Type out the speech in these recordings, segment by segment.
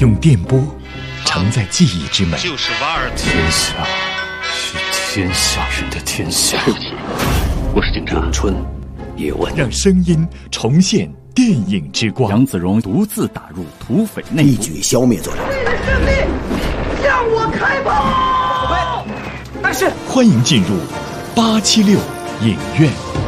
用电波承载记忆之美。 就是瓦尔天下是天下人的天下。 对不起，我是警察。 咏春，叶问， 让声音重现电影之光。 杨子荣独自打入土匪内部， 一举消灭罪人。 为了胜利，向我开炮！ 但是，欢迎进入876影院。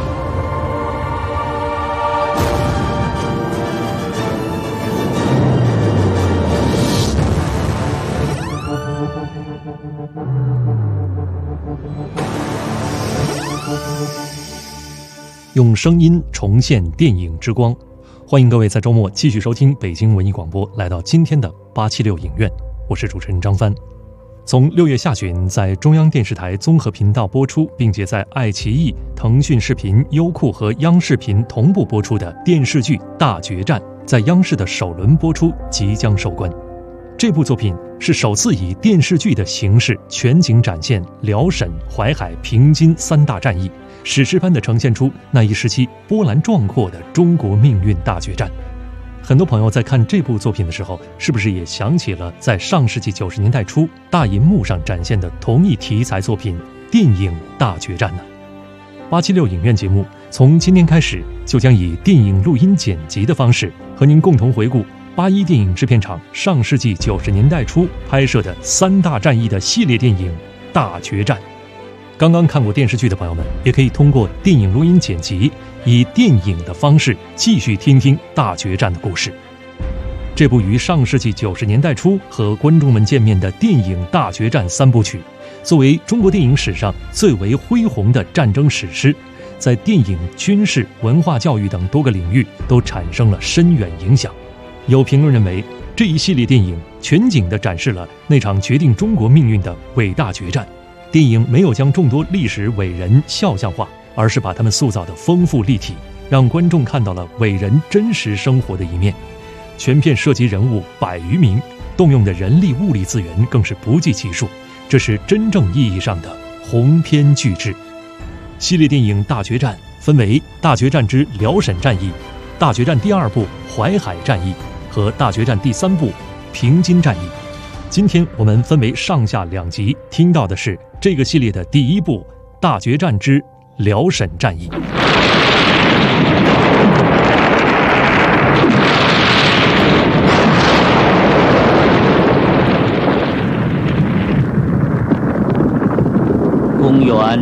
用声音重现电影之光，欢迎各位在周末继续收听北京文艺广播，来到今天的876影院，我是主持人张帆。从6月下旬在中央电视台综合频道播出，并且在爱奇艺、腾讯视频、优酷和央视频同步播出的电视剧《大决战》，在央视的首轮播出即将收官。这部作品是首次以电视剧的形式全景展现辽沈、淮海、平津三大战役，史诗般地呈现出那一时期波澜壮阔的中国命运大决战。很多朋友在看这部作品的时候，是不是也想起了在上世纪90年代初大银幕上展现的同一题材作品电影《大决战》呢？876影院节目从今天开始就将以电影录音剪辑的方式，和您共同回顾81电影制片厂上世纪90年代初拍摄的三大战役的系列电影《大决战》。刚刚看过电视剧的朋友们，也可以通过电影录音剪辑，以电影的方式继续听听大决战的故事。这部于上世纪90年代初和观众们见面的电影《大决战》三部曲，作为中国电影史上最为恢宏的战争史诗，在电影、军事、文化教育等多个领域都产生了深远影响。有评论认为，这一系列电影全景地展示了那场决定中国命运的伟大决战。电影没有将众多历史伟人肖像化，而是把他们塑造得丰富立体，让观众看到了伟人真实生活的一面。全片涉及人物100余名，动用的人力物力资源更是不计其数，这是真正意义上的鸿篇巨制。系列电影《大决战》分为《大决战之辽沈战役》、《大决战》第2部《淮海战役》和《大决战》第3部《平津战役》。今天我们分为上下2集，听到的是这个系列的第1部《大决战之辽沈战役》。 公元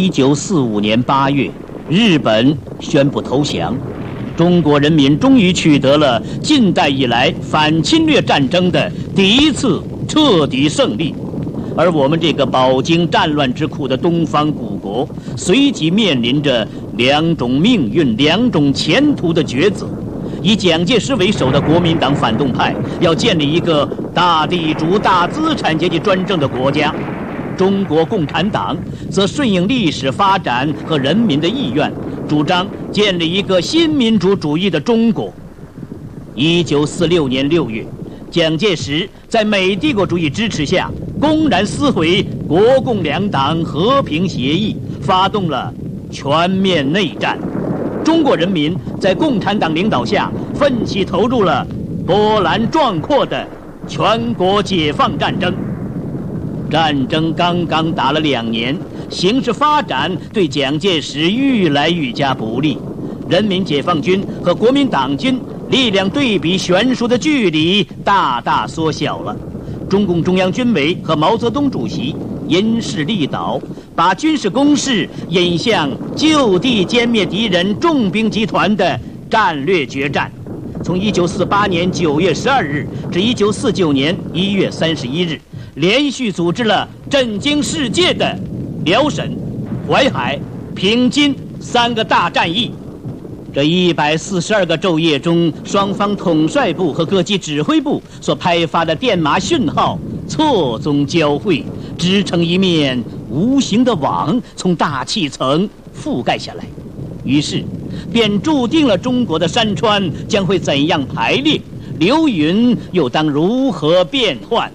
1945年8月，日本宣布投降，中国人民终于取得了近代以来反侵略战争的第一次彻底胜利。而我们这个饱经战乱之苦的东方古国，随即面临着2种命运、2种前途的抉择。以蒋介石为首的国民党反动派要建立一个大地主、大资产阶级专政的国家，中国共产党则顺应历史发展和人民的意愿，主张建立一个新民主主义的中国。1946年6月，蒋介石在美帝国主义支持下，公然撕毁国共2党和平协议，发动了全面内战。中国人民在共产党领导下，奋起投入了波澜壮阔的全国解放战争。战争刚刚打了2年，形势发展对蒋介石愈来愈加不利。人民解放军和国民党军力量对比悬殊的距离大大缩小了。中共中央军委和毛泽东主席因势利导，把军事攻势引向就地歼灭敌人重兵集团的战略决战。从1948年9月12日至1949年1月31日，连续组织了震惊世界的辽沈、淮海、平津3个大战役。这142个昼夜中，双方统帅部和各级指挥部所派发的电码讯号错综交汇，织成一面无形的网，从大气层覆盖下来。于是便注定了中国的山川将会怎样排列，流云又当如何变幻。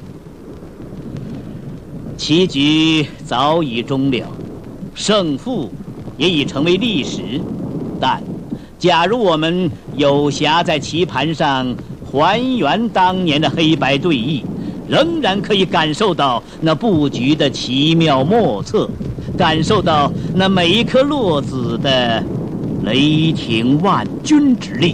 棋局早已终了，胜负也已成为历史，但假如我们有暇在棋盘上还原当年的黑白对弈，仍然可以感受到那布局的奇妙莫测，感受到那每一颗落子的雷霆万钧之力。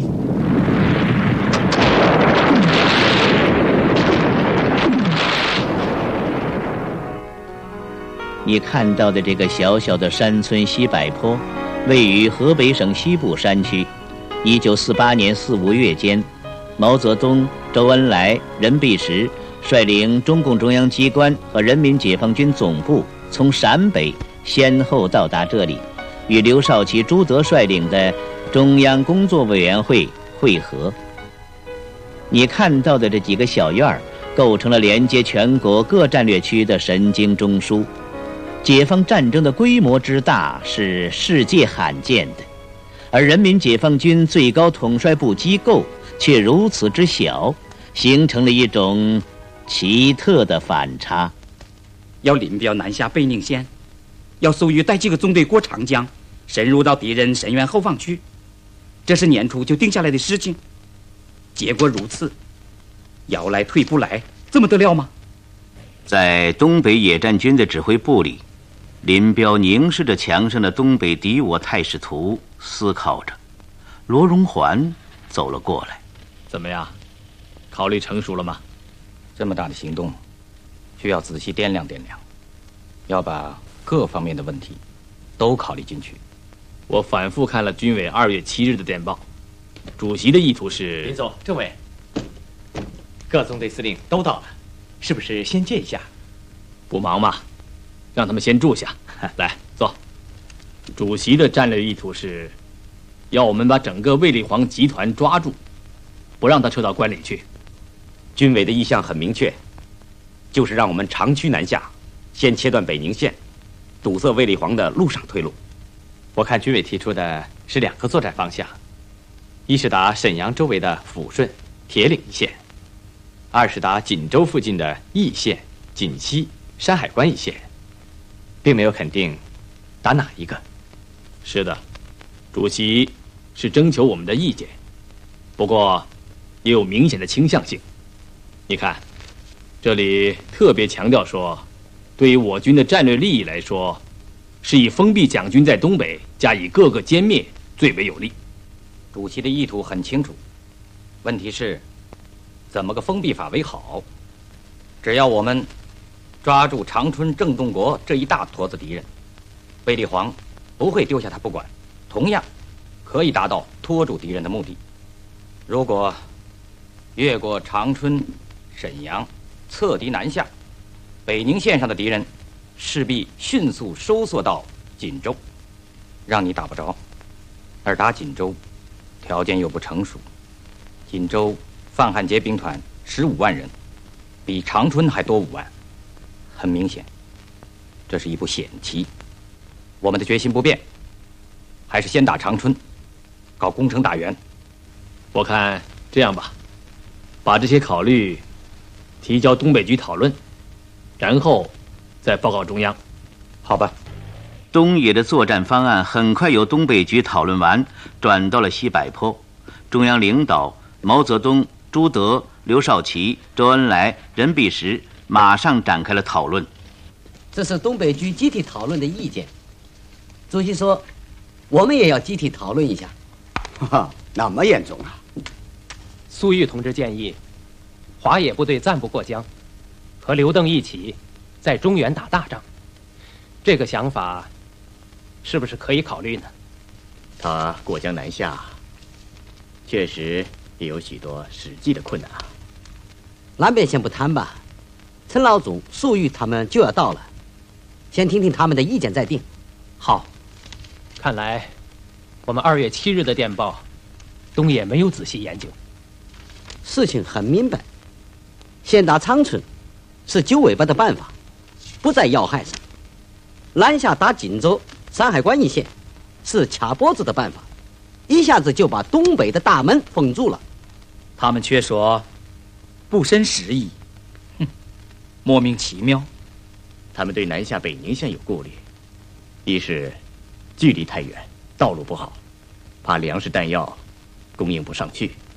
你看到的这个小小的山村西柏坡，位于河北省西部山区。1948年4、5月间，毛泽东、周恩来、任弼时率领中共中央机关和人民解放军总部从陕北先后到达这里，与刘少奇、朱德率领的中央工作委员会会合。你看到的这几个小院儿，构成了连接全国各战略区的神经中枢。解放战争的规模之大是世界罕见的，而人民解放军最高统帅部机构却如此之小，形成了一种奇特的反差。 要林彪南下北宁县，要粟裕带几个纵队过长江，深入到敌人深渊后方去，这是年初就定下来的事情。结果如此，摇来退不来，这么得了吗？ 在东北野战军的指挥部里，林彪凝视着墙上的东北敌我态势图，思考着。罗荣桓走了过来。 怎么样，考虑成熟了吗？ 这么大的行动，需要仔细掂量掂量，要把各方面的问题都考虑进去。 我反复看了军委2月7日的电报，主席的意图是…… 林总，政委，各纵队司令都到了，是不是先见一下？ 不忙嘛，让他们先住下。来，坐。主席的战略意图是，要我们把整个卫立煌集团抓住，不让他撤到关里去。 军委的意向很明确，就是让我们长驱南下，先切断北宁线，堵塞卫立煌的陆上退路。我看军委提出的是2个作战方向，一是打沈阳周围的抚顺、铁岭一线，二是打锦州附近的义县、锦西、山海关一线，并没有肯定打哪一个。 是的，主席是征求我们的意见，不过也有明显的倾向性。你看，这里特别强调说，对于我军的战略利益来说，是以封闭蒋军在东北加以各个歼灭最为有利。 主席的意图很清楚，问题是怎么个封闭法为好？只要我们抓住长春、郑洞国这一大坨子敌人，卫立煌不会丢下他不管，同样可以达到拖住敌人的目的。如果越过长春、沈阳，侧敌南下，北宁线上的敌人势必迅速收缩到锦州，让你打不着。而打锦州条件又不成熟，锦州范汉杰兵团15万人，比长春还多5万，很明显，这是一步险棋。我们的决心不变，还是先打长春，搞攻城打援。 我看这样吧，把这些考虑提交东北局讨论，然后再报告中央。 好吧。 东野的作战方案很快由东北局讨论完，转到了西柏坡。中央领导毛泽东、朱德、刘少奇、周恩来、任弼时马上展开了讨论。 这是东北局集体讨论的意见。主席说，我们也要集体讨论一下。 那么严重啊！ 粟裕同志建议，华野部队暂不过江，和刘邓一起在中原打大仗。这个想法是不是可以考虑呢？ 他过江南下，确实也有许多实际的困难啊。 南边先不谈吧，陈老祖、粟裕他们就要到了，先听听他们的意见再定。 好，看来我们2月7日的电报，东野没有仔细研究。 事情很明白，先打长春是揪尾巴的办法，不在要害上；南下打锦州、山海关一线是卡脖子的办法，一下子就把东北的大门封住了。 他们却说不深时宜，莫名其妙。 他们对南下北宁线有顾虑，一是距离太远，道路不好，怕粮食弹药供应不上去；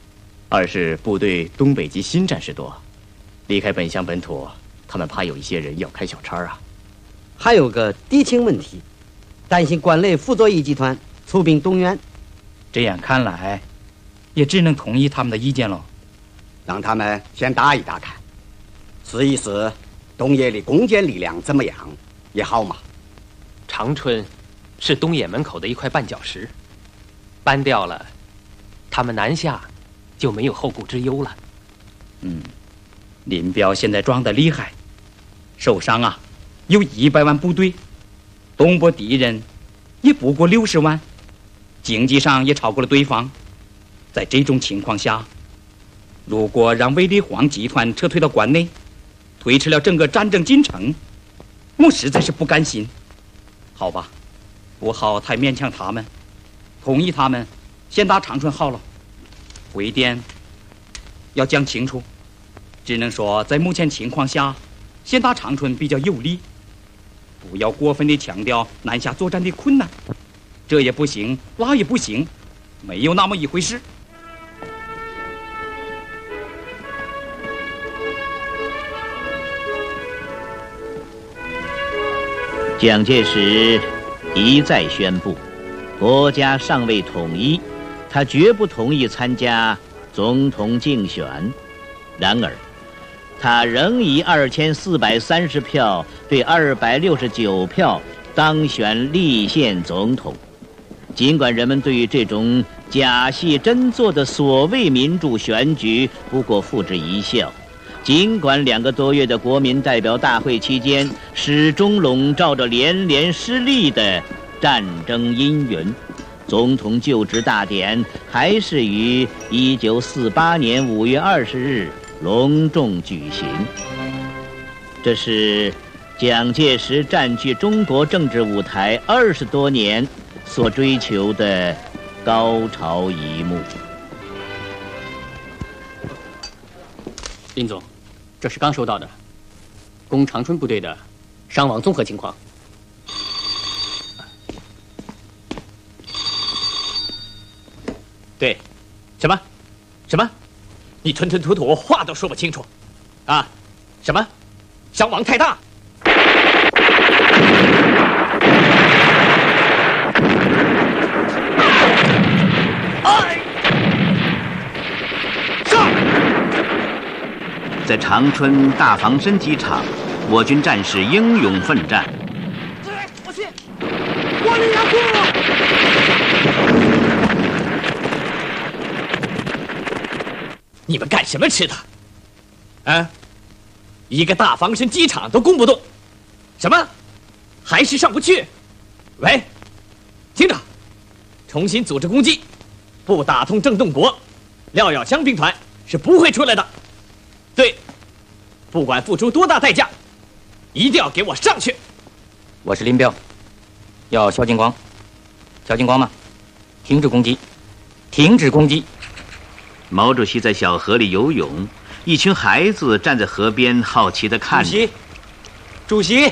二是部队东北及新战士多，离开本乡本土，他们怕有一些人要开小差啊。 还有个敌情问题，担心关内傅作义集团出兵东援。 这样看来，也只能同意他们的意见了。 让他们先打一打看，试一试东野的攻坚力量怎么样也好嘛。 长春是东野门口的一块绊脚石，搬掉了，他们南下就没有后顾之忧了。 林彪现在壮得厉害，手上啊有100万部队，东部敌人也不过60万，经济上也超过了对方。在这种情况下，如果让卫立煌集团撤退到关内，推迟了整个战争进程，我实在是不甘心。好吧，不好太勉强他们，同意他们先打长春好了。回电要讲清楚，只能说在目前情况下，先打长春比较有利，不要过分地强调南下作战的困难，这也不行，那也不行，没有那么一回事。 蒋介石一再宣布，国家尚未统一，他绝不同意参加总统竞选。然而，他仍以2430票对269票当选立宪总统。尽管人们对于这种假戏真做的所谓民主选举不过付之一笑，尽管2个多月的国民代表大会期间始终笼罩着连连失利的战争阴云，总统就职大典还是于1948年5月20日隆重举行。这是蒋介石占据中国政治舞台20多年所追求的高潮一幕。 林总，这是刚收到的攻长春部队的伤亡综合情况。对，什么？你吞吞吐吐，话都说不清楚，啊？什么？伤亡太大？ 在长春大房身机场，我军战士英勇奋战。 我去，我的牙裤！你们干什么吃的？啊，一个大房身机场都攻不动，什么？还是上不去？喂，听着，重新组织攻击，不打通郑洞国，廖耀湘兵团是不会出来的。对，不管付出多大代价，一定要给我上去。 我是林彪，要萧劲光。萧劲光吗？停止攻击！停止攻击！ 毛主席在小河里游泳，一群孩子站在河边好奇地看着。 主席，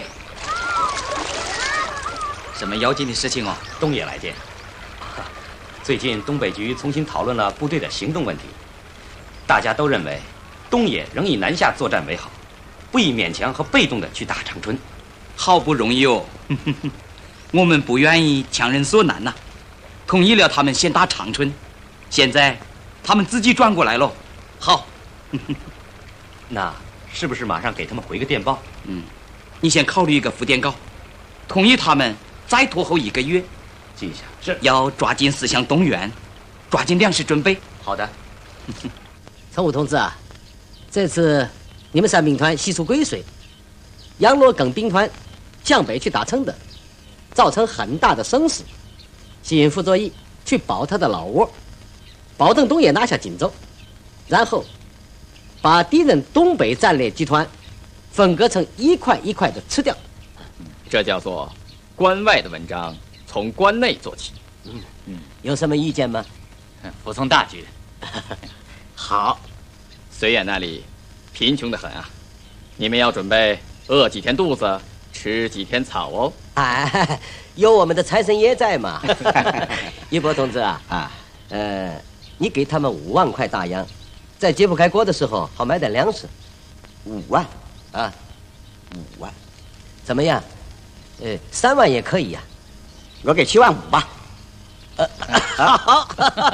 什么要紧的事情哦？ 东野来电。最近东北局重新讨论了部队的行动问题，大家都认为东野仍以南下作战为好，不宜勉强和被动的去打长春。 好不容易哦，我们不愿意强人所难呐，同意了他们先打长春，现在他们自己转过来了。好， 那是不是马上给他们回个电报？ 你先考虑一个复电稿，同意他们再拖后1个月。 记一下。是。 要抓紧思想动员，抓紧粮食准备。 好的。 陈武同志啊，这次你们三兵团悉数归水，杨罗耿兵团向北去打承德，造成很大的声势，吸引傅作义去保他的老窝，保证东野拿下锦州，然后把敌人东北战略集团分割成一块一块的吃掉。 这叫做关外的文章从关内做起。 有什么意见吗？ 服从大局。好，绥远那里贫穷得很啊，你们要准备饿几天肚子，吃几天草哦。 哎，有我们的财神爷在嘛。一博同志啊，你给他们5万块大洋， 在揭不开锅的时候好买点粮食。 5万啊 ，5万， 怎么样？3万也可以呀。 我给7万5吧。 好。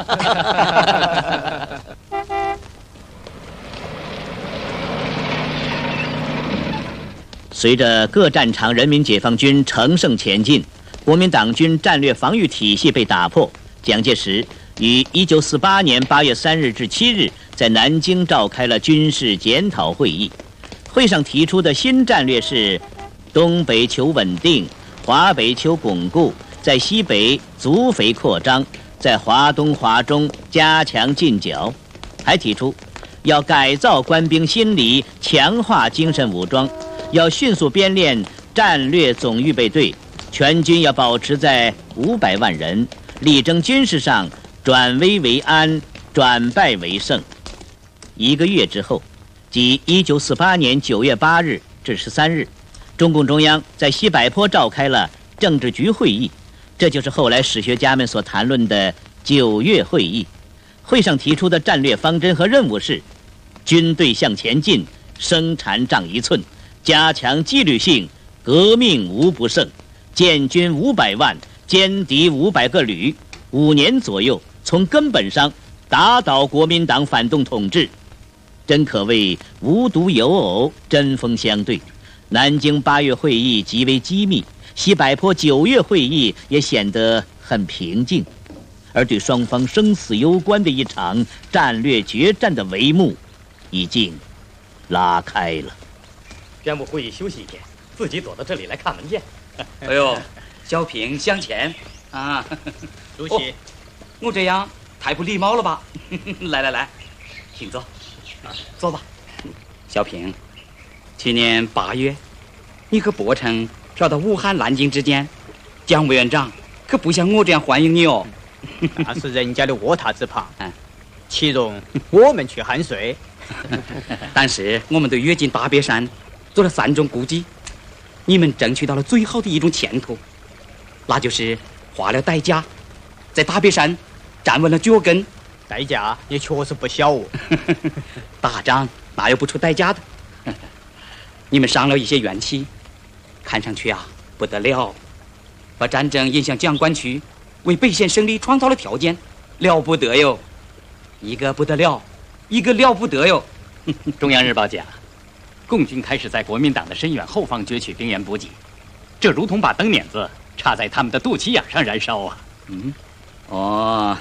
随着各战场人民解放军乘胜前进，国民党军战略防御体系被打破。蒋介石于1948年8月3日至7日在南京召开了军事检讨会议。会上提出的新战略是：东北求稳定，华北求巩固，在西北足肥扩张，在华东华中加强进剿。还提出要改造官兵心理，强化精神武装，要迅速编练战略总预备队，全军要保持在500万人，力争军事上转危为安，转败为胜。1个月之后，即1948年9月8日至13日，中共中央在西柏坡召开了政治局会议，这就是后来史学家们所谈论的9月会议。会上提出的战略方针和任务是：军队向前进，生产长1寸，加强纪律性，革命无不胜，建军500万，歼敌500个旅，5年左右从根本上打倒国民党反动统治。真可谓无独有偶，针锋相对。南京8月会议极为机密，西柏坡9月会议也显得很平静，而对双方生死攸关的一场战略决战的帷幕已经拉开了。 宣布会议休息1天，自己躲到这里来看文件。 哎呦，小平向前啊！ 主席， 我这样太不礼貌了吧？来，请坐，坐吧。小平，去年8月，你和伯承调到武汉、南京之间，蒋委员长可不像我这样欢迎你哦。 那是人家的卧榻之旁，岂容我们去酣睡？ 但是我们对跃进大别山做了3种估计，你们争取到了最好的一种前途，那就是花了代价，在大别山站稳了脚跟。 代价也确实不小哦。 打仗哪有不出代价的？你们伤了一些元气，看上去啊不得了，把战争引向蒋官区，为北线胜利创造了条件，了不得哟！一个不得了，一个了不得哟！ 中央日报讲，共军开始在国民党的深远后方攫取兵员补给，这如同把灯捻子插在他们的肚脐眼上燃烧啊！ 哦，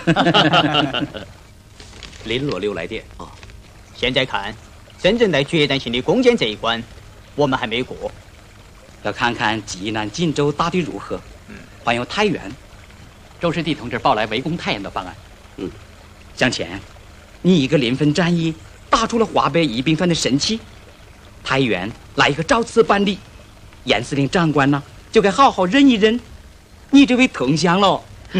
林罗流来电哦。现在看，真正在决战性的攻坚这一关，我们还没过。 要看看济南、锦州打得如何。还有太原， 周师弟同志报来围攻太原的方案。 向前，你一个临分战役打出了华北一兵团的神器，太原来一个照此办理，严司令长官呢就该好好认一认你这位同乡喽。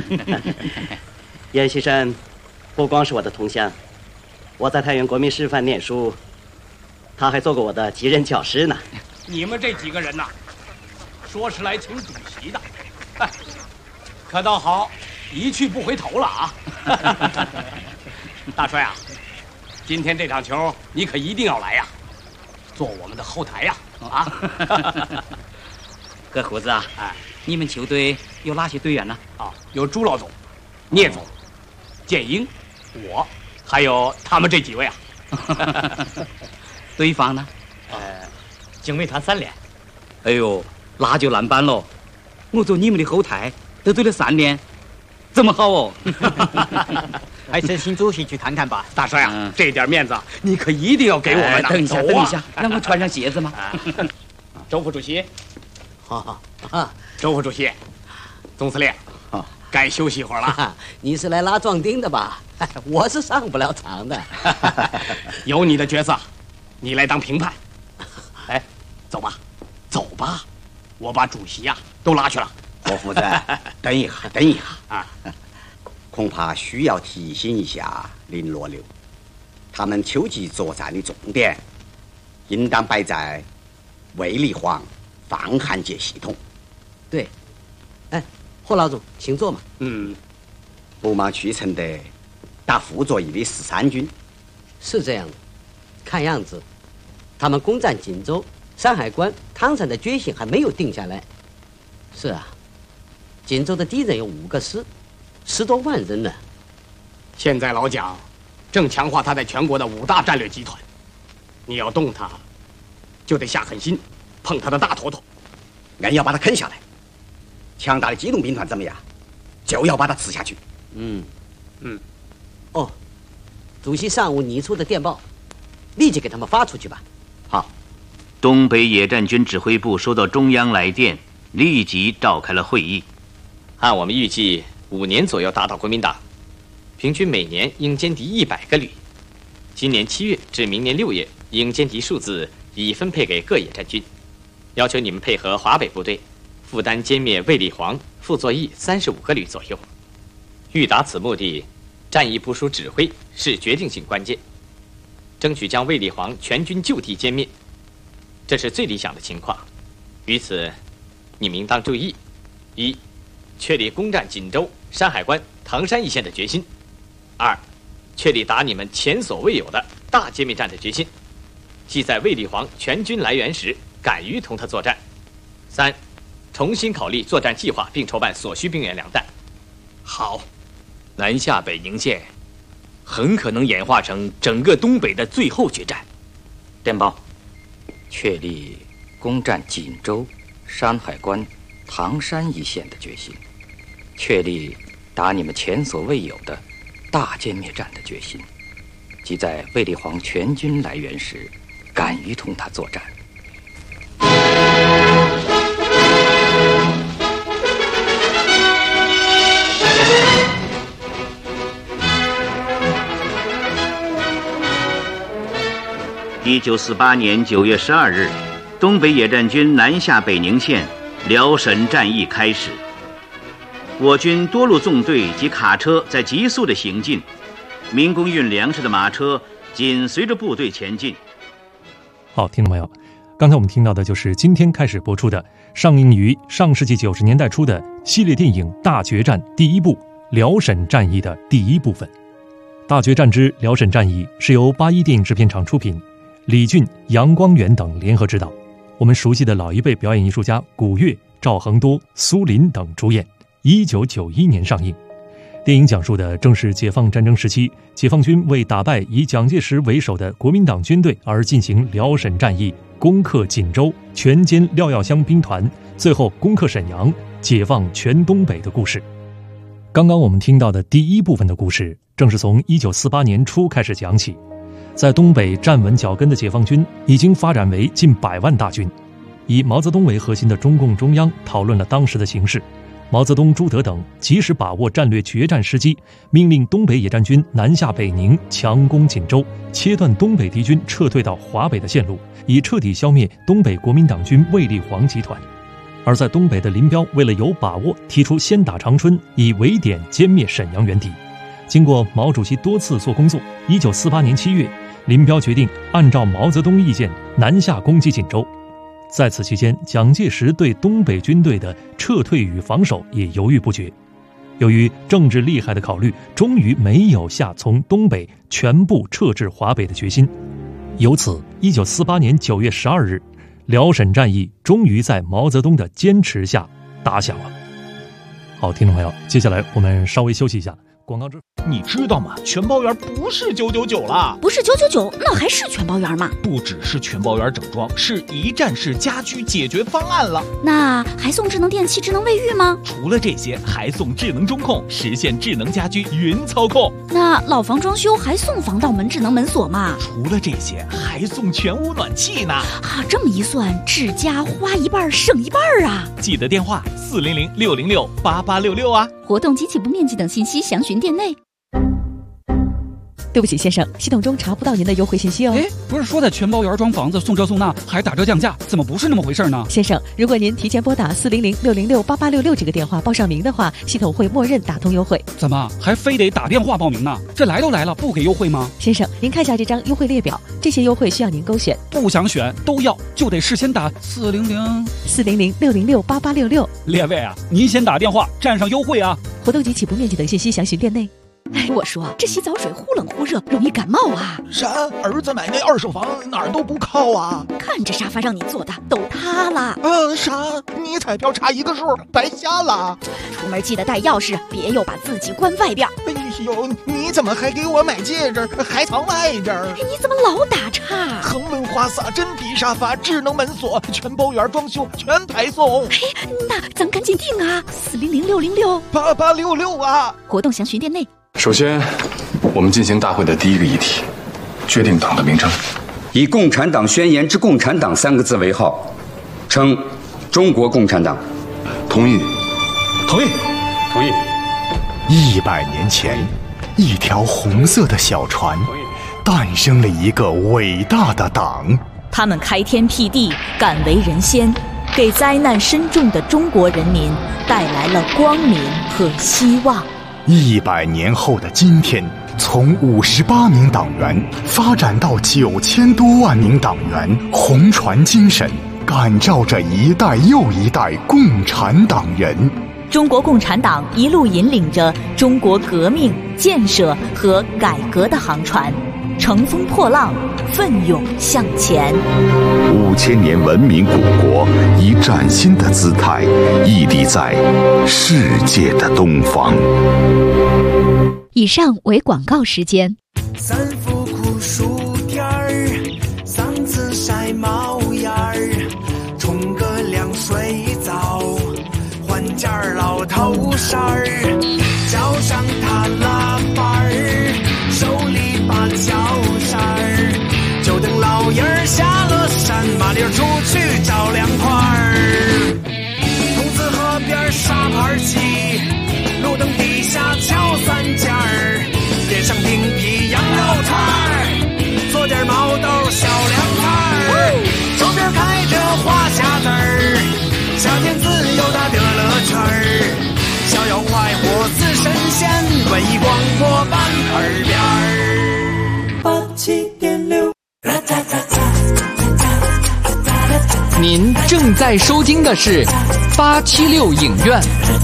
阎先生不光是我的同乡，我在太原国民师范念书，他还做过我的级任教师呢。 你们这几个人呐，说是来请主席的，可倒好，一去不回头了啊！大帅啊，今天这场球你可一定要来呀，做我们的后台呀！ 葛胡子啊，你们球队有哪些队员呢？ 有朱老总、聂总、建英，我，还有他们这几位啊。 对方呢？ 警卫团3连。 哎呦，那就难办喽！我做你们的后台，得罪了3连，怎么好哦？ 还是请主席去看看吧。 大帅啊，这点面子你可一定要给我们的。 等一下，让我穿上鞋子嘛。 周副主席， 好， 周副主席，总司令，该休息一会儿了。 你是来拉壮丁的吧？我是上不了场的。 有你的角色，你来当评判。哎，走吧，我把主席呀都拉去了。 何夫子，等一下啊！恐怕需要提醒一下林罗流，他们秋季作战的重点应当摆在卫立煌、方汉界系统。 对，何老总，请坐嘛。 不忙去承德打傅作义的13军， 是这样的，看样子，他们攻占锦州、山海关、唐山的决心还没有定下来。是啊，锦州的敌人有5个师，10多万人呢。 现在老蒋正强化他在全国的5大战略集团，你要动他，就得下狠心，碰他的大头头。 俺要把他啃下来。强大的机动兵团怎么样？就要把他吃下去。 哦，主席上午拟出的电报，立即给他们发出去吧。 好，东北野战军指挥部收到中央来电，立即召开了会议。 按我们预计，5年左右打倒国民党，平均每年应歼敌100个旅。今年7月至明年6月，应歼敌数字已分配给各野战军，要求你们配合华北部队，负担歼灭卫立煌、傅作义35个旅左右。欲达此目的，战役部署指挥是决定性关键，争取将卫立煌全军就地歼灭，这是最理想的情况。于此，你们应当注意：一、确立攻占锦州、山海关、唐山一线的决心；二、确立打你们前所未有的大歼灭战的决心，即在卫立煌全军来援时，敢于同他作战；三、重新考虑作战计划，并筹办所需兵员粮弹。 好，南下北宁线很可能演化成整个东北的最后决战。 电报，确立攻占锦州、山海关、唐山一线的决心，确立打你们前所未有的大歼灭战的决心，即在卫立煌全军来援时，敢于同他作战。 1948年9月12日，东北野战军南下北宁县，辽沈战役开始。我军多路纵队及卡车在急速的行进，民工运粮食的马车紧随着部队前进。 好，听众朋友，刚才我们听到的就是今天开始播出的上映于上世纪90年代初的系列电影《大决战》第1部辽沈战役的第1部分。《大决战之辽沈战役》是由81电影制片厂出品，李俊、杨光远等联合执导，我们熟悉的老一辈表演艺术家古越、赵恒多、苏林等主演，1991年上映。电影讲述的正是解放战争时期，解放军为打败以蒋介石为首的国民党军队而进行辽沈战役，攻克锦州，全歼廖耀湘兵团，最后攻克沈阳，解放全东北的故事。刚刚我们听到的第1部分的故事，正是从1948年初开始讲起。在东北站稳脚跟的解放军已经发展为近100万大军。以毛泽东为核心的中共中央讨论了当时的形势，毛泽东、朱德等及时把握战略决战时机，命令东北野战军南下北宁，强攻锦州，切断东北敌军撤退到华北的线路，以彻底消灭东北国民党军卫立煌集团。而在东北的林彪为了有把握，提出先打长春，以围点歼灭沈阳原敌。经过毛主席多次做工作，1948年7月，林彪决定按照毛泽东意见南下攻击锦州。在此期间，蒋介石对东北军队的撤退与防守也犹豫不决。由于政治利害的考虑，终于没有下从东北全部撤至华北的决心。由此，1948年9月12日，辽沈战役终于在毛泽东的坚持下打响了。好，听众朋友，接下来我们稍微休息一下。广告之你知道吗？全包圆不是999了， 不是999，那还是全包圆吗？ 不只是全包圆整装，是一站式家居解决方案了。 那还送智能电器、智能卫浴吗？ 除了这些，还送智能中控，实现智能家居云操控。 那老房装修还送防盗门、智能门锁吗？ 除了这些，还送全屋暖气呢。 啊，这么一算，智家花一半省一半啊！ 记得电话400-606-8866啊。 活动及起步面积等信息详询店内。 对不起，先生，系统中查不到您的优惠信息哦。 哎，不是说在全包圆装房子送这送那，还打折降价，怎么不是那么回事呢？ 先生，如果您提前拨打400-606-8866这个电话报上名的话，系统会默认打通优惠。 怎么还非得打电话报名呢？这来都来了，不给优惠吗？ 先生，您看一下这张优惠列表，这些优惠需要您勾选。 不想选都要，就得事先打400-606-8866。列位啊，您先打电话占上优惠啊。 活动及起步面积等信息详询店内。 哎，我说这洗澡水忽冷忽热，容易感冒啊。 啥？儿子买那二手房哪儿都不靠啊！ 看这沙发让你坐的都塌了。 啥？你彩票差一个数，白瞎了。 出门记得带钥匙，别又把自己关外边。 哎呦，你怎么还给我买戒指，还藏外边？ 你怎么老打岔？ 恒温花洒、真皮沙发、智能门锁、全包圆装修，全排送。 哎，那咱赶紧定啊！400-606-8866啊！活动详询店内。 首先，我们进行大会的第一个议题，决定党的名称。 以共产党宣言之共产党3个字为号，称中国共产党。 同意。 同意。 同意。 100年前，一条红色的小船，诞生了一个伟大的党。 他们开天辟地，敢为人先，给灾难深重的中国人民带来了光明和希望。 100年后的今天，从58名党员发展到9000多万名党员，红船精神感召着一代又一代共产党人。 中国共产党一路引领着中国革命、建设和改革的航船，乘风破浪，奋勇向前。 5000年文明古国以崭新的姿态屹立在世界的东方。 以上为广告时间。 三伏酷暑天儿，嗓子晒冒烟儿，冲个凉水澡，换件老头衫儿，脚上踏拉板儿，手里把脚扇儿，就等老爷儿下了山，麻溜出去找凉快儿。筒子河边沙盘棋，路灯底下敲3件儿，点上冰皮羊肉串儿，做点毛豆小凉菜儿，周边开着花匣子儿，夏天自由的乐乐圈儿，逍遥快活似神仙，文艺广播版耳边儿。87.6。 您正在收听的是876影院。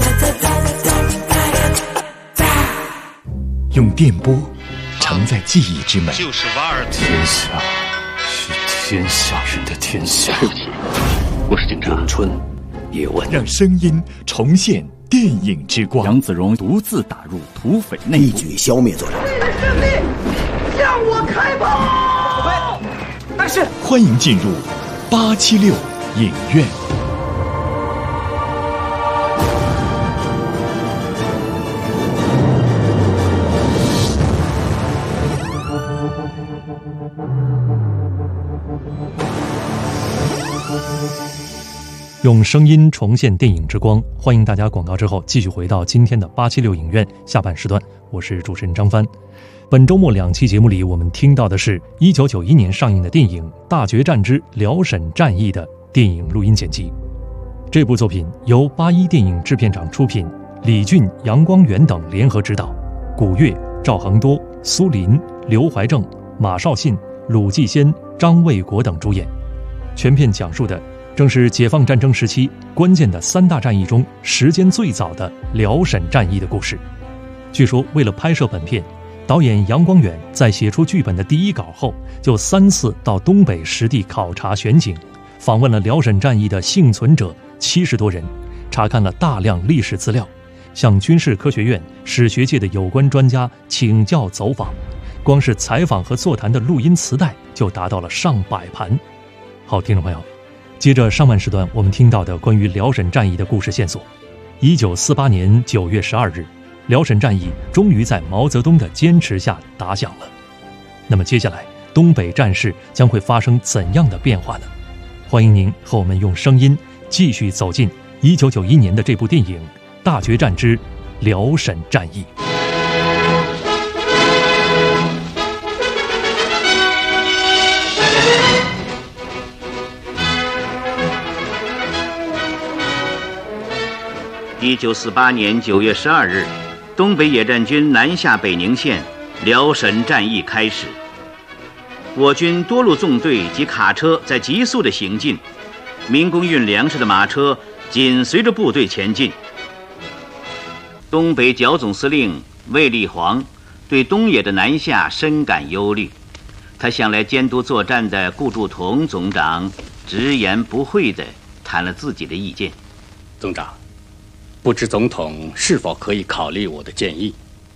用电波承载记忆之美。 就是瓦尔天下是天下人的天下。 对不起，我是警察。咏春叶问， 让声音重现电影之光。 杨子荣独自打入土匪内部，一举消灭作者。 你的胜利，向我开炮！ 但是，欢迎进入876影院。 用声音重现电影之光，欢迎大家广告之后继续回到今天的876影院下半时段，我是主持人张帆。本周末2期节目里，我们听到的是1991年上映的电影《大决战之辽沈战役》的电影录音剪辑。这部作品由81电影制片厂出品，李俊、杨光远等联合执导，古月、赵恒多、苏林、刘怀正、马绍信、鲁继先、张卫国等主演。全片讲述的正是解放战争时期关键的3大战役中时间最早的辽沈战役的故事。据说为了拍摄本片，导演杨光远在写出剧本的第1稿后，就3次到东北实地考察选景，访问了辽沈战役的幸存者70多人，查看了大量历史资料，向军事科学院、史学界的有关专家请教走访，光是采访和座谈的录音磁带就达到了上百盘。好，听众朋友，接着上半时段我们听到的关于辽沈战役的故事线索。1948年9月12日，辽沈战役终于在毛泽东的坚持下打响了。那么接下来东北战事将会发生怎样的变化呢？欢迎您和我们用声音继续走进1991年的这部电影《大决战之辽沈战役》。 1948年9月12日，东北野战军南下北宁县，辽沈战役开始。我军多路纵队及卡车在急速的行进，民工运粮食的马车紧随着部队前进。东北剿总司令卫立煌对东野的南下深感忧虑。他向来监督作战的顾祝同总长直言不讳地谈了自己的意见。 总长，不知总统是否可以考虑我的建议？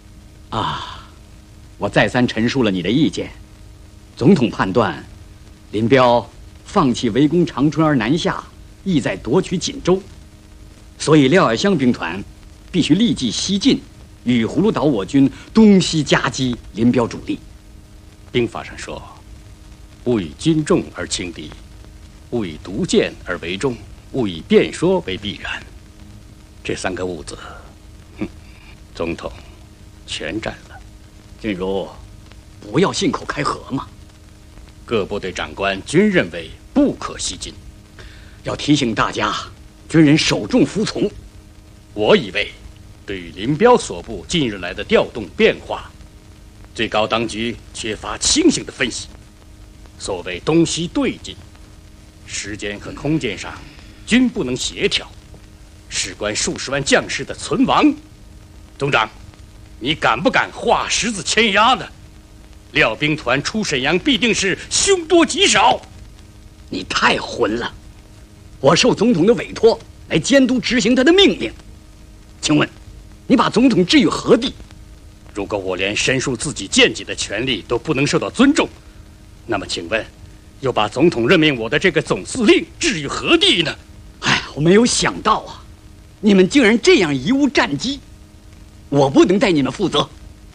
我再三陈述了你的意见。总统判断，林彪放弃围攻长春而南下，意在夺取锦州，所以廖耀湘兵团必须立即西进，与葫芦岛我军东西夹击林彪主力。 兵法上说，勿以军众而轻敌，勿以毒箭而为重，勿以辩说为必然。这3个勿字，总统全占了。 君如，不要信口开河嘛。 各部队长官均认为不可西进， 要提醒大家，军人首重服从。 我以为，对于林彪所部近日来的调动变化，最高当局缺乏清醒的分析。所谓东西对进，时间和空间上均不能协调，事关数十万将士的存亡。总长，你敢不敢画十字签押呢？廖兵团出沈阳必定是凶多吉少。 你太混了！我受总统的委托来监督执行他的命令。请问，你把总统置于何地？ 如果我连申述自己见解的权利都不能受到尊重，那么请问，又把总统任命我的这个总司令置于何地呢？ 我没有想到啊，你们竟然这样贻误战机，我不能代你们负责。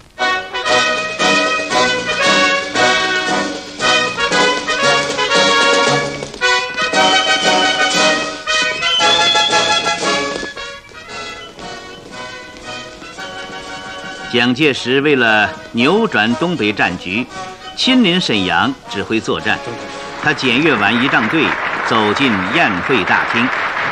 蒋介石为了扭转东北战局，亲临沈阳指挥作战。他检阅完仪仗队，走进宴会大厅。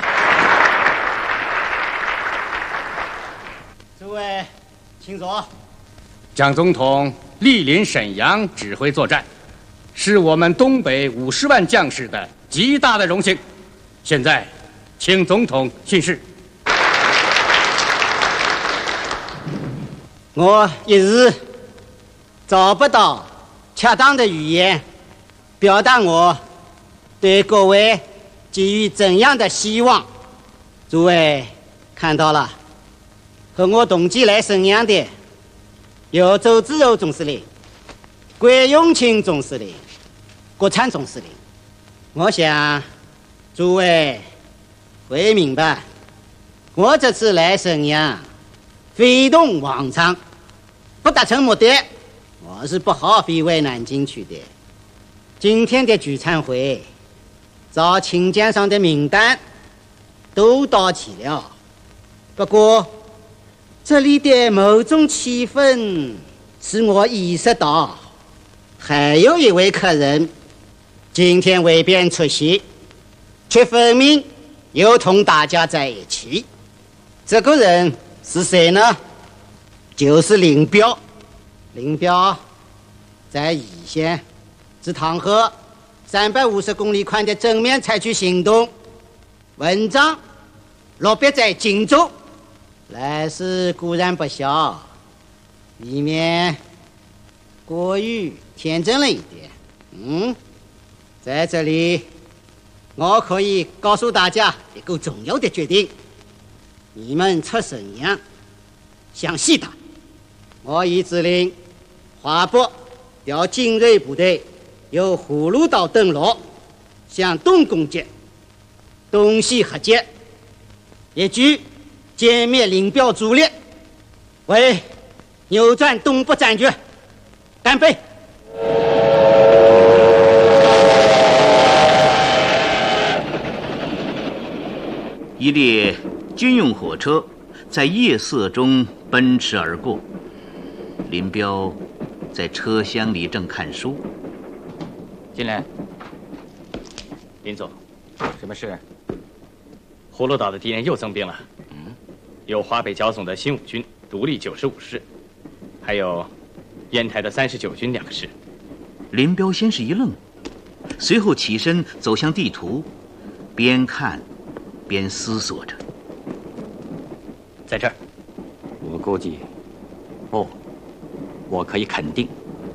诸位，请坐。 蒋总统莅临沈阳指挥作战，是我们东北50万将士的极大的荣幸。现在，请总统训示。 我一时找不到恰当的语言表达我对各位给予怎样的希望。诸位看到了，和我同期来沈阳的有周子柔总司令、桂永清总司令、国产总司令。我想诸位会明白，我这次来沈阳非同往常，不达成目的，我是不好飞回南京去的。今天的聚餐会，照请柬上的名单都到齐了，不过这里的某种气氛使我意识到，还有一位客人今天未便出席，却分明又同大家在一起。这个人是谁呢？就是林彪。林彪在易县至唐河350公里宽的正面采取行动，文章落笔在荆州，来势固然不小，里面过于天真了一点。在这里我可以告诉大家一个重要的决定：你们出沈阳向西打，我已指令华北调精锐部队由葫芦岛登陆，向东攻击，东西合击，一举歼灭林彪主力，为扭转东北战局干杯！ 一列军用火车在夜色中奔驰而过，林彪在车厢里正看书。 进来。林总，什么事？葫芦岛的敌人又增兵了。有华北剿总的新5军独立95师，还有烟台的39军2个师。 林彪先是一愣，随后起身走向地图，边看边思索着。 在这儿，我估计不，我可以肯定，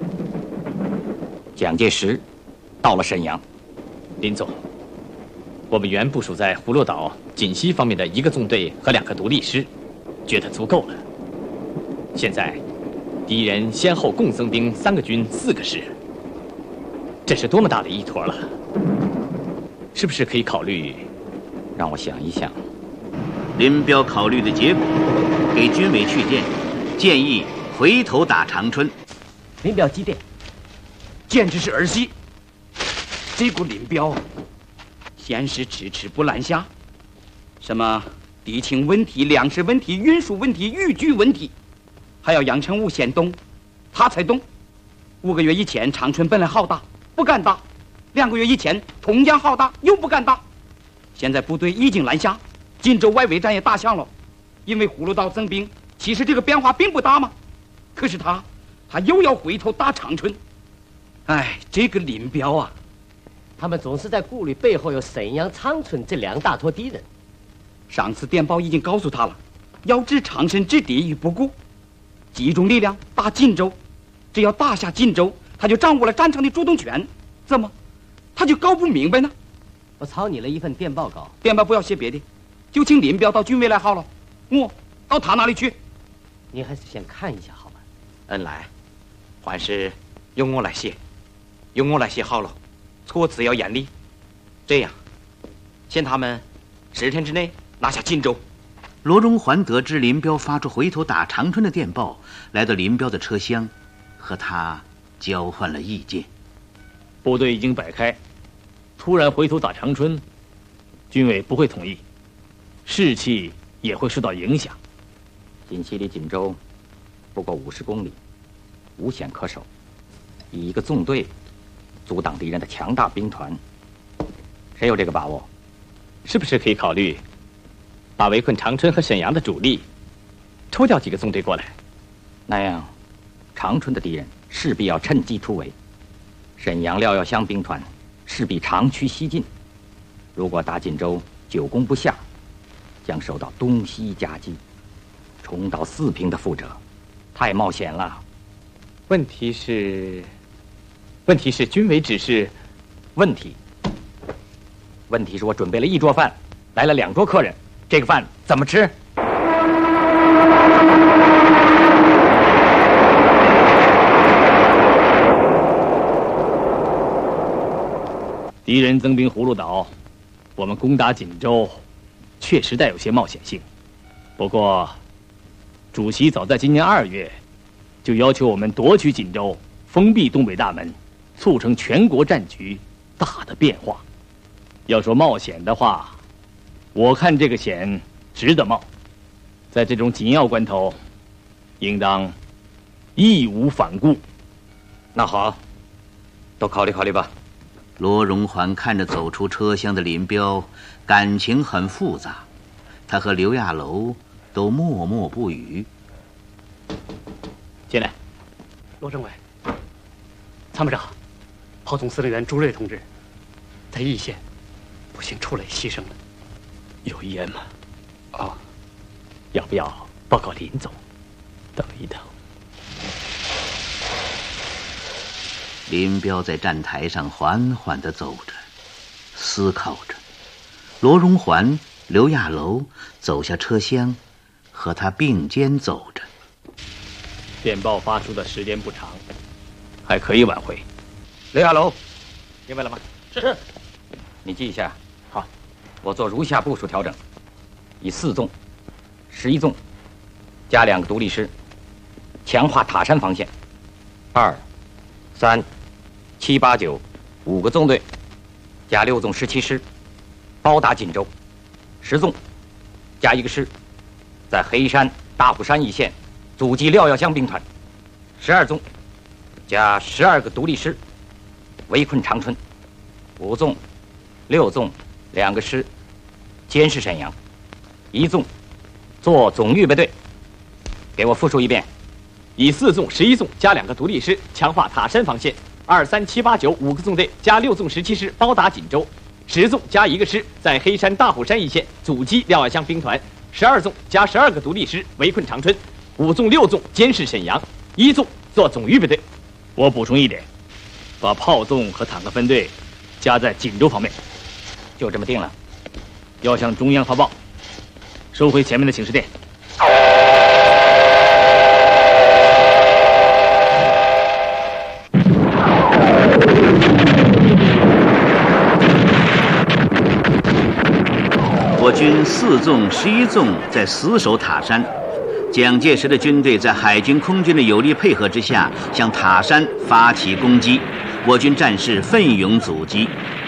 蒋介石到了沈阳。 林总，我们原部署在葫芦岛、锦西方面的1个纵队和2个独立师，觉得足够了。现在，敌人先后共增兵3个军、4个师，这是多么大的一坨了！是不是可以考虑？ 让我想一想。 林彪考虑的结果，给军委去电，建议回头打长春。 林彪急电，简直是儿戏。这股林彪，先是迟迟不南下，什么敌情问题、粮食问题、运输问题、豫剧问题，还要杨成武先动，他才动。5个月以前，长春本来好打，不敢打；2个月以前，同样好打，又不敢打。现在部队已经南下，锦州外围战也打响了。因为葫芦岛增兵，其实这个变化并不大嘛。可是他又要回头打长春。哎，这个林彪啊！ 他们总是在顾虑背后有沈阳、长春这2大坨敌人。 上次电报已经告诉他了，要置长春之敌于不顾，集中力量打锦州。只要打下锦州，他就掌握了战场的主动权。怎么，他就搞不明白呢？ 我抄你了一份电报稿。 电报不要写别的，就请林彪到军委来好了。我到他那里去。 您还是先看一下好吧？ 恩来，还是由我来写，由我来写好了。措辞要严厉，这样，限他们10天之内拿下锦州。 罗荣桓得知林彪发出回头打长春的电报，来到林彪的车厢，和他交换了意见。 部队已经摆开，突然回头打长春，军委不会同意，士气也会受到影响。 锦西离锦州不过50公里，无险可守，以1个纵队阻挡敌人的强大兵团，谁有这个把握？ 是不是可以考虑把围困长春和沈阳的主力抽调几个纵队过来？ 那样，长春的敌人势必要趁机突围，沈阳廖耀湘兵团势必长驱西进。如果打锦州久攻不下，将受到东西夹击，重蹈4平的覆辙，太冒险了。 问题是军委指示。 问题是我准备了1桌饭，来了2桌客人，这个饭怎么吃？ 敌人增兵葫芦岛，我们攻打锦州，确实带有些冒险性。不过，主席早在今年2月，就要求我们夺取锦州，封闭东北大门，促成全国战局大的变化。要说冒险的话，我看这个险值得冒。在这种紧要关头，应当义无反顾。 那好，都考虑考虑吧。 罗荣桓看着走出车厢的林彪，感情很复杂。他和刘亚楼都默默不语。 进来。 罗政委，参谋长，炮总司令员朱瑞同志在义县不幸出雷牺牲了。 有遗言吗？哦，要不要报告林总？等一等。 林彪在站台上缓缓地走着，思考着。罗荣桓、刘亚楼走下车厢，和他并肩走着。 电报发出的时间不长，还可以挽回。 刘亚楼， 明白了吗？ 是。你记一下。 好， 我做如下部署调整：以4纵、11纵，加2个独立师，强化塔山防线。2、3、7、8、9 5个纵队，加6纵17师，包打锦州。10纵，加1个师，在黑山、大虎山一线阻击廖耀湘兵团。12纵，加12个独立师，围困长春。5纵、6纵2个师，监视沈阳。1纵，做总预备队。给我复述一遍： 以4纵、11纵加2个独立师，强化塔山防线。2、3、7、8、9 5个纵队，加6纵17师，包打锦州。10纵加1个师，在黑山、大虎山一线阻击廖耀湘兵团。12纵加12个独立师，围困长春。 5纵6纵监视沈阳，1纵做总预备队。我补充一点，把炮纵和坦克分队加在锦州方面。 就这么定了。 要向中央发报，收回前面的请示电。 我军4纵11纵在死守塔山，蒋介石的军队在海军空军的有力配合之下，向塔山发起攻击，我军战士奋勇阻击。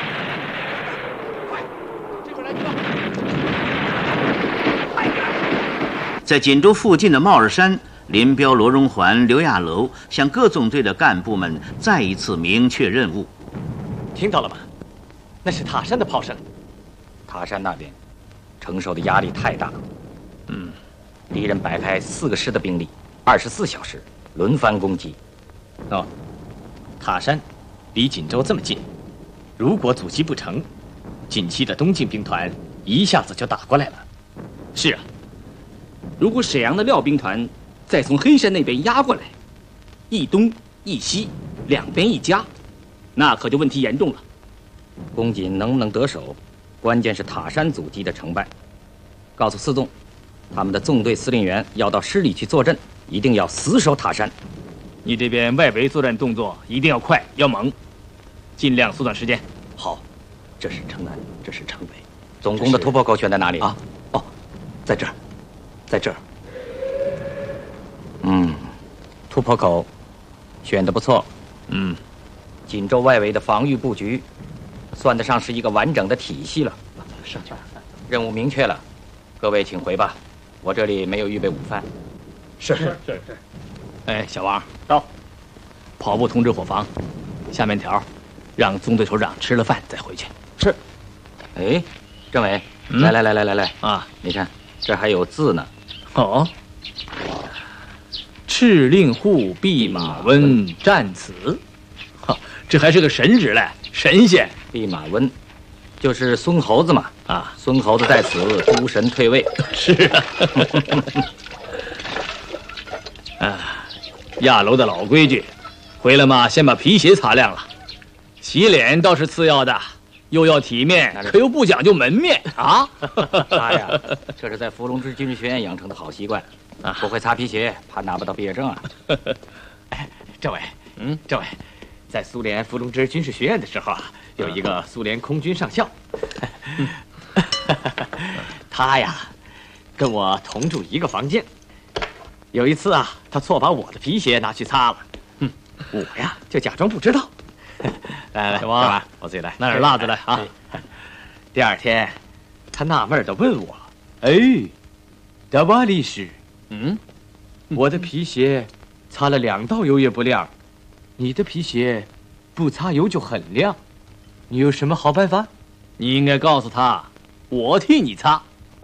在锦州附近的帽儿山，林彪、罗荣桓、刘亚楼向各纵队的干部们再一次明确任务。 听到了吗？那是塔山的炮声。 塔山那边承受的压力太大。敌人摆开4个师的兵力，24小时轮番攻击。 哦，塔山离锦州这么近，如果阻击不成，近期的东进兵团一下子就打过来了。 是啊，如果沈阳的廖兵团再从黑山那边压过来，一东一西两边一夹，那可就问题严重了。 攻锦能不能得手，关键是塔山阻击的成败。告诉4纵，他们的纵队司令员要到师里去坐镇，一定要死守塔山。 你这边外围作战动作一定要快，要猛，尽量缩短时间。 好，这是城南，这是城北。 总攻的突破口选在哪里啊？哦，在这儿，在这儿。 突破口选得不错。锦州外围的防御布局，算得上是一个完整的体系了。 上去。 任务明确了，各位请回吧。我这里没有预备午饭。 是。 哎，小王，到。跑步通知伙房，下面条，让纵队首长吃了饭再回去。 是。 哎，政委，来啊！你看，这还有字呢。 哦。敕令户弼马温战此，这还是个神职嘞，神仙。 弼马温，就是孙猴子嘛。孙猴子在此，诸神退位。 是啊。亚楼的老规矩，回来嘛，先把皮鞋擦亮了，洗脸倒是次要的，又要体面，可又不讲究门面啊。 他呀，这是在伏龙芝军事学院养成的好习惯。不会擦皮鞋，怕拿不到毕业证啊！ 哎，政委，政委，在苏联伏龙芝军事学院的时候啊，有一个苏联空军上校，他呀，跟我同住一个房间。有一次啊，他错把我的皮鞋拿去擦了，我呀就假装不知道。来，小王，我自己来， 拿点辣子来啊！ 第二天，他纳闷地问我：“哎，达瓦律师。”我的皮鞋擦了2道油也不亮，你的皮鞋不擦油就很亮，你有什么好办法？ 你应该告诉他，我替你擦。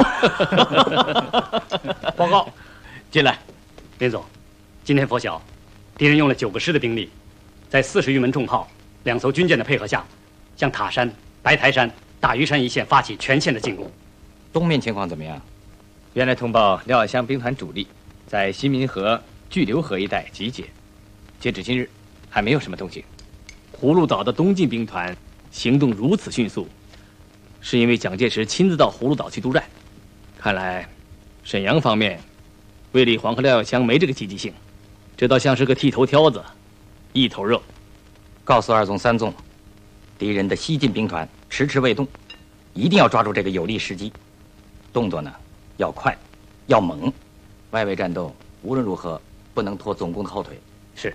报告，进来。 林总，今天拂晓，敌人用了9个师的兵力，在40余门重炮、2艘军舰的配合下，向塔山、白台山、大屿山一线发起全线的进攻。 东面情况怎么样？ 原来通报廖耀湘兵团主力在新民河、巨流河一带集结，截止今日还没有什么动静。 葫芦岛的东进兵团行动如此迅速，是因为蒋介石亲自到葫芦岛去督战。看来沈阳方面卫立煌和廖耀湘没这个积极性，这倒像是个剃头挑子，一头热。 告诉2纵、3纵，敌人的西进兵团迟迟未动，一定要抓住这个有利时机，动作呢要快，要猛，外围战斗无论如何不能拖总攻的后腿。 是。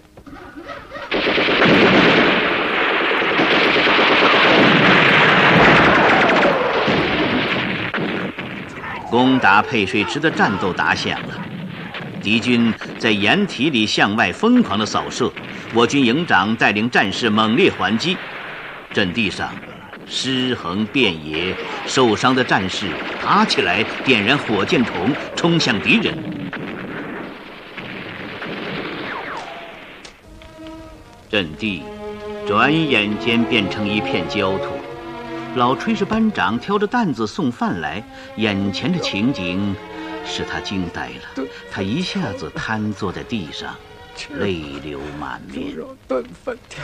攻打配水池的战斗打响了，敌军在掩体里向外疯狂的扫射，我军营长带领战士猛烈还击，阵地上尸横遍野，受伤的战士爬起来点燃火箭筒冲向敌人。阵地转眼间变成一片焦土，老炊事班长挑着担子送饭来，眼前的情景使他惊呆了，他一下子瘫坐在地上，泪流满面。 炖粉条。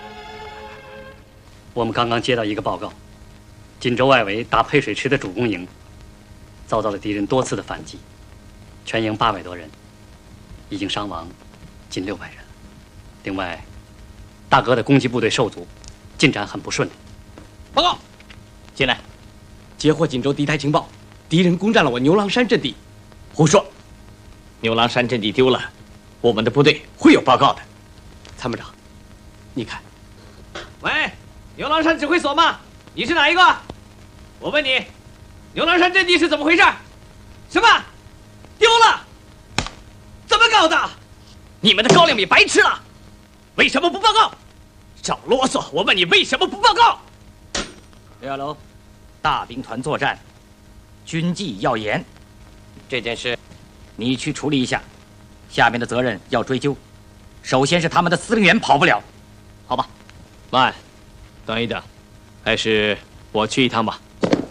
我们刚刚接到一个报告，锦州外围打配水池的主攻营，遭到了敌人多次的反击，全营800多人，已经伤亡近600人了。另外，大哥的攻击部队受阻，进展很不顺利。 报告，进来，截获锦州敌台情报，敌人攻占了我牛郎山阵地。胡说，牛郎山阵地丢了，我们的部队会有报告的。参谋长，你看。喂，牛郎山指挥所吗？你是哪一个？我问你，牛郎山阵地是怎么回事？什么？丢了？怎么搞的？你们的高粱米白吃了？为什么不报告？少啰嗦！我问你，为什么不报告 ？6楼，大兵团作战，军纪要严。这件事，你去处理一下，下面的责任要追究。首先是他们的司令员跑不了，好吧？ 慢，等一等，还是我去一趟吧。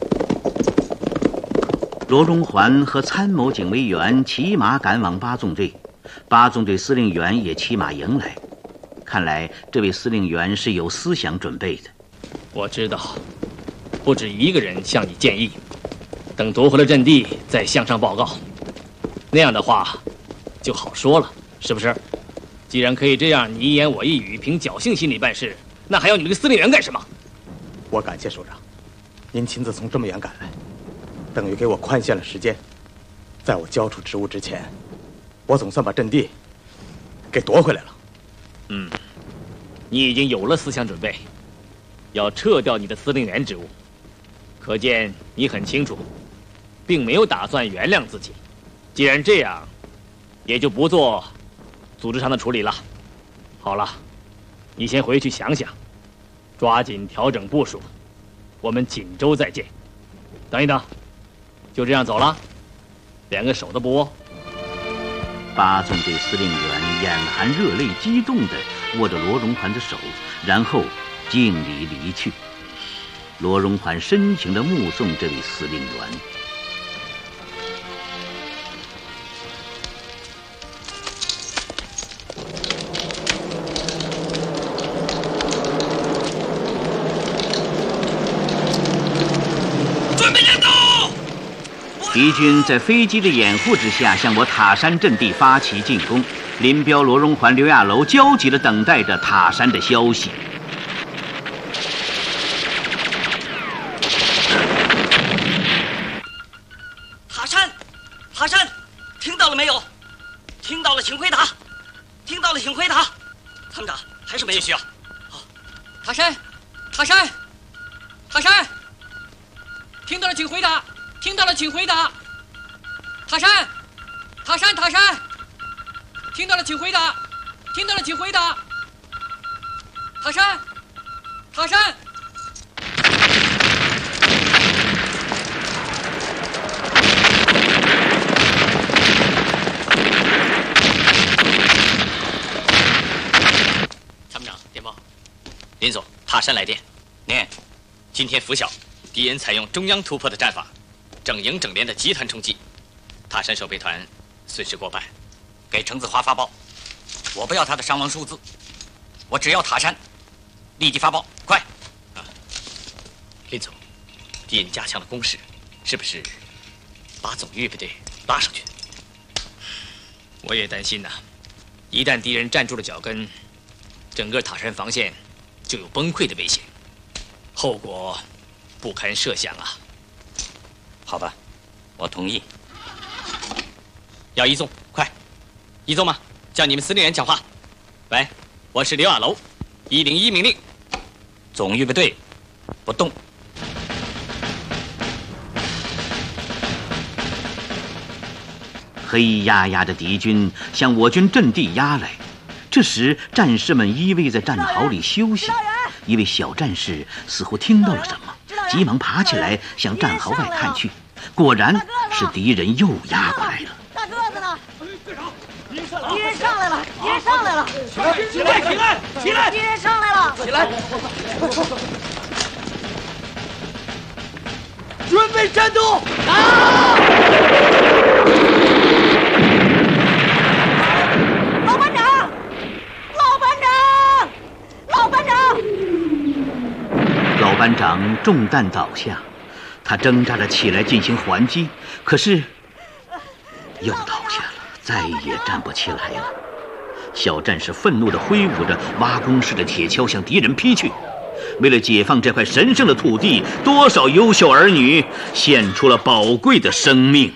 罗荣桓和参谋警卫员骑马赶往8纵队，8纵队司令员也骑马迎来。看来这位司令员是有思想准备的。 我知道，不止一个人向你建议，等夺回了阵地再向上报告，那样的话就好说了，是不是？既然可以这样你一言我一语，凭侥幸心理办事，那还要你这个司令员干什么？ 我感谢首长，您亲自从这么远赶来，等于给我宽限了时间。在我交出职务之前，我总算把阵地给夺回来了。 你已经有了思想准备，要撤掉你的司令员职务，可见你很清楚，并没有打算原谅自己。既然这样，也就不做组织上的处理了。好了，你先回去想想，抓紧调整部署，我们锦州再见。等一等，就这样走了，连个手都不握。 8纵队司令员眼含热泪，激动地握着罗荣桓的手，然后敬礼离去。罗荣桓深情地目送这位司令员。 准备战斗！ 敌军在飞机的掩护之下，向我塔山阵地发起进攻。林彪、罗荣桓、刘亚楼焦急地等待着塔山的消息。 塔山，塔山，听到了没有？听到了，请回答。听到了，请回答。参谋长，还是没有。继续啊。好，塔山，塔山，塔山，听到了，请回答。 听到了，请回答。塔山，塔山，塔山，听到了，请回答。听到了，请回答。塔山，塔山。参谋长，电报。林总，塔山来电。 念。 今天拂晓，敌人采用中央突破的战法。 整营整连的集团冲击，塔山守备团损失过半。 给程子华发报，我不要他的伤亡数字，我只要塔山。立即发报，快！ 啊，林总，敌人加强了攻势，是不是把总预备队拉上去？ 我也担心呐，一旦敌人站住了脚跟，整个塔山防线就有崩溃的危险，后果不堪设想啊！ 好吧，我同意。 要一纵，快！一纵吗？叫你们司令员讲话。喂，我是刘亚楼，101命令。 总预备队不动。 黑压压的敌军向我军阵地压来，这时战士们依偎在战壕里休息。一位小战士似乎听到了什么。 急忙爬起来，向战壕外看去，果然是敌人又压过来了。 大个子呢？敌人上来了！敌人上来了！ 起来！起来！起来！起来！ 敌人上来了！ 起来！准备战斗！啊！ 团长中弹倒下，他挣扎着起来进行还击，可是又倒下了，再也站不起来了。小战士愤怒地挥舞着挖工式的铁锹向敌人劈去。为了解放这块神圣的土地，多少优秀儿女献出了宝贵的生命。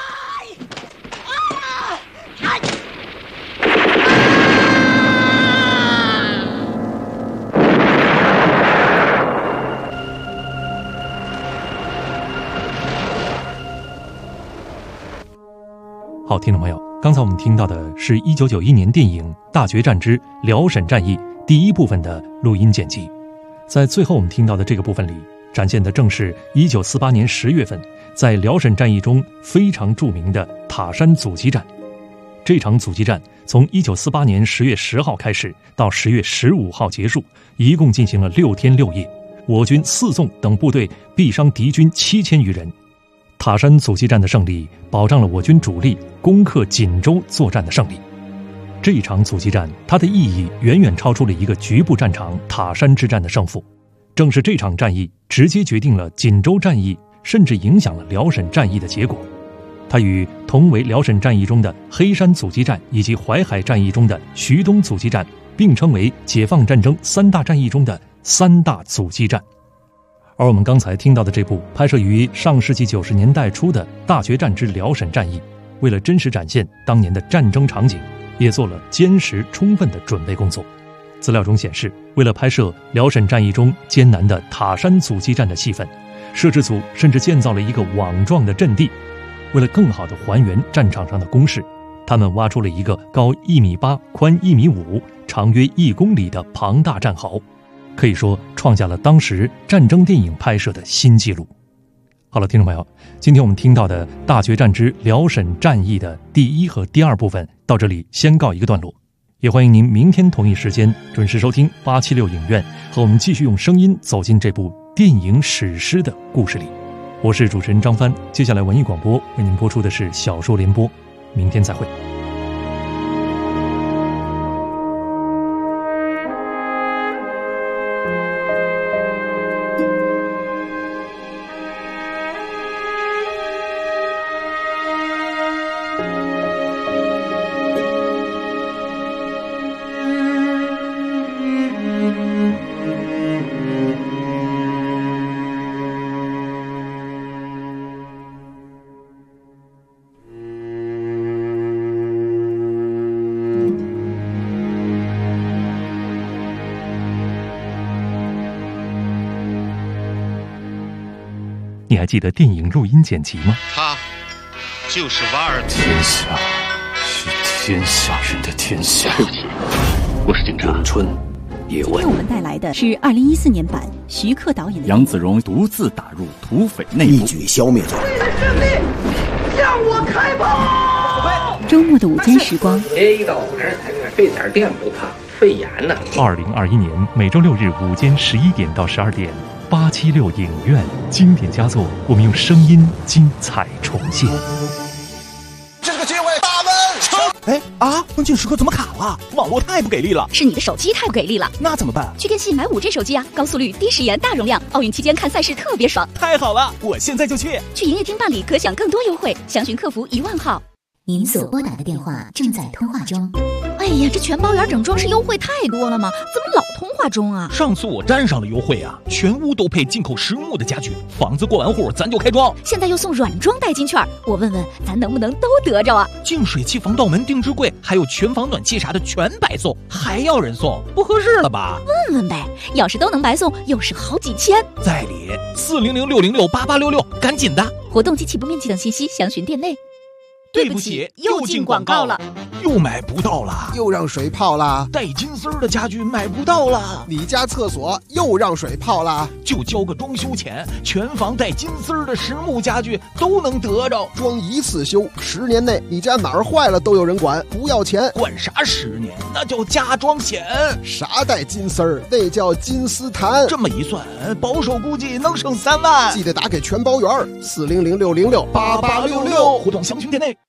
好，听众朋友，刚才我们听到的是1991年电影《大决战之辽沈战役》第一部分的录音剪辑。在最后我们听到的这个部分里，展现的正是1948年10月份在辽沈战役中非常著名的塔山阻击战。这场阻击战从1948年10月10号开始到10月15号结束，一共进行了6天6夜，我军4纵等部队毙伤敌军7000余人。塔山阻击战的胜利保障了我军主力攻克锦州作战的胜利。这一场阻击战，它的意义远远超出了一个局部战场塔山之战的胜负。正是这场战役直接决定了锦州战役，甚至影响了辽沈战役的结果。它与同为辽沈战役中的黑山阻击战以及淮海战役中的徐东阻击战并称为解放战争3大战役中的3大阻击战。而我们刚才听到的这部拍摄于上世纪90年代初的《大决战之辽沈战役》，为了真实展现当年的战争场景，也做了坚实充分的准备工作。资料中显示，为了拍摄辽沈战役中艰难的塔山阻击战的戏份，摄制组甚至建造了一个网状的阵地。为了更好地还原战场上的攻势，他们挖出了一个高1.8米、宽1.5米、长约1公里的庞大战壕，可以说创下了当时战争电影拍摄的新纪录。好了，听众朋友，今天我们听到的《大决战之辽沈战役》的第1和第2部分到这里先告一个段落，也欢迎您明天同一时间准时收听876影院，和我们继续用声音走进这部电影史诗的故事里。我是主持人张帆，接下来文艺广播为您播出的是小说联播，明天再会。你还记得电影录音剪辑吗？ 他就是瓦尔。 天下是天下人的天下。 对不起，我是警察。 咏春，野外。 今天我们带来的是2014年版徐克导演的。 杨子荣独自打入土匪内部， 一举消灭罪。 为了胜利，向我开炮！ 周末的午间时光。 黑道还是台费点电不怕，肺炎呢。 2021年每周6日午间11点到12点。876影院经典佳作，我们用声音精彩重现。 这个机会，大门！ 关键时刻怎么卡了？网络太不给力了。 是你的手机太不给力了。 那怎么办？ 去电信买5G 手机啊，高速率、低时延、大容量，奥运期间看赛事特别爽。 太好了，我现在就去。 去营业厅办理，可享更多优惠。详询客服10000号。 您所拨打的电话正在通话中。 哎呀，这全包圆整装饰优惠太多了吗？怎么老通话中啊？ 上次我沾上了优惠啊，全屋都配进口实木的家具，房子过完户咱就开装。 现在又送软装代金券，我问问咱能不能都得着啊？ 净水器、防盗门、定制柜，还有全房暖气啥的全白送，还要人送，不合适了吧？ 问问呗，要是都能白送，又省好几千。 在理400-606-8866，赶紧的。 活动及起步面积等信息详询店内。 对不起，又进广告了，又买不到了， 又让水泡了， 带金丝儿的家具买不到了， 你家厕所又让水泡了， 就交个装修钱，全房带金丝儿的实木家具都能得着， 装一次修，10年内你家哪儿坏了都有人管，不要钱。 管啥10年？那叫加装险。 啥带金丝儿？那叫金丝檀。 这么一算，保守估计能省3万。 记得打给全包圆，400-606-8866， 互动详询店内。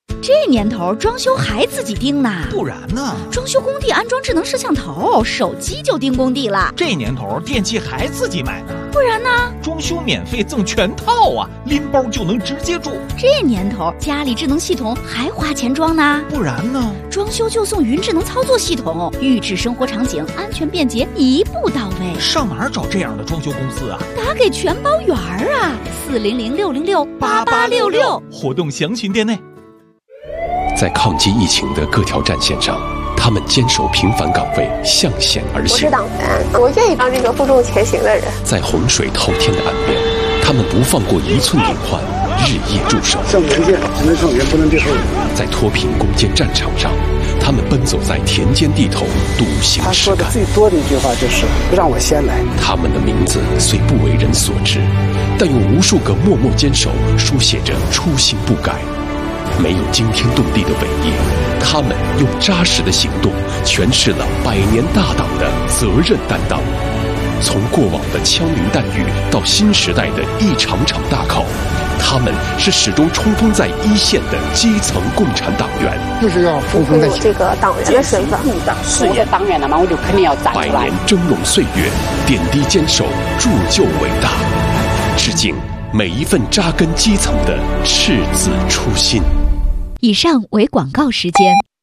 这年头装修还自己盯呢？ 不然呢？ 装修工地安装智能摄像头，手机就盯工地了。 这年头电器还自己买呢？ 不然呢？ 装修免费赠全套啊，拎包就能直接住。 这年头家里智能系统还花钱装呢？ 不然呢？ 装修就送云智能操作系统，预制生活场景，安全便捷，一步到位。 上哪儿找这样的装修公司啊？ 打给全包圆儿啊，400-606-8866， 活动详询店内。 在抗击疫情的各条战线上，他们坚守平凡岗位，向险而行。 我是党员，我愿意当这个负重前行的人。 在洪水滔天的岸边，他们不放过一寸隐患，日夜驻守。 向前线，只能向前，不能退后。 在脱贫攻坚战场上，他们奔走在田间地头，笃行实干。 他说的最多的一句话就是“让我先来”。 他们的名字虽不为人所知，但用无数个默默坚守书写着初心不改。没有惊天动地的伟业，他们用扎实的行动诠释了百年大党的责任担当。从过往的枪林弹雨到新时代的一场场大考，他们是始终冲锋在一线的基层共产党员。 就是要冲锋在前。 这个党员的身份， 是我的党员了嘛，我就肯定要站出来。 百年峥嵘岁月，点滴坚守，铸就伟大。致敬每一份扎根基层的赤子初心。 以上为广告时间。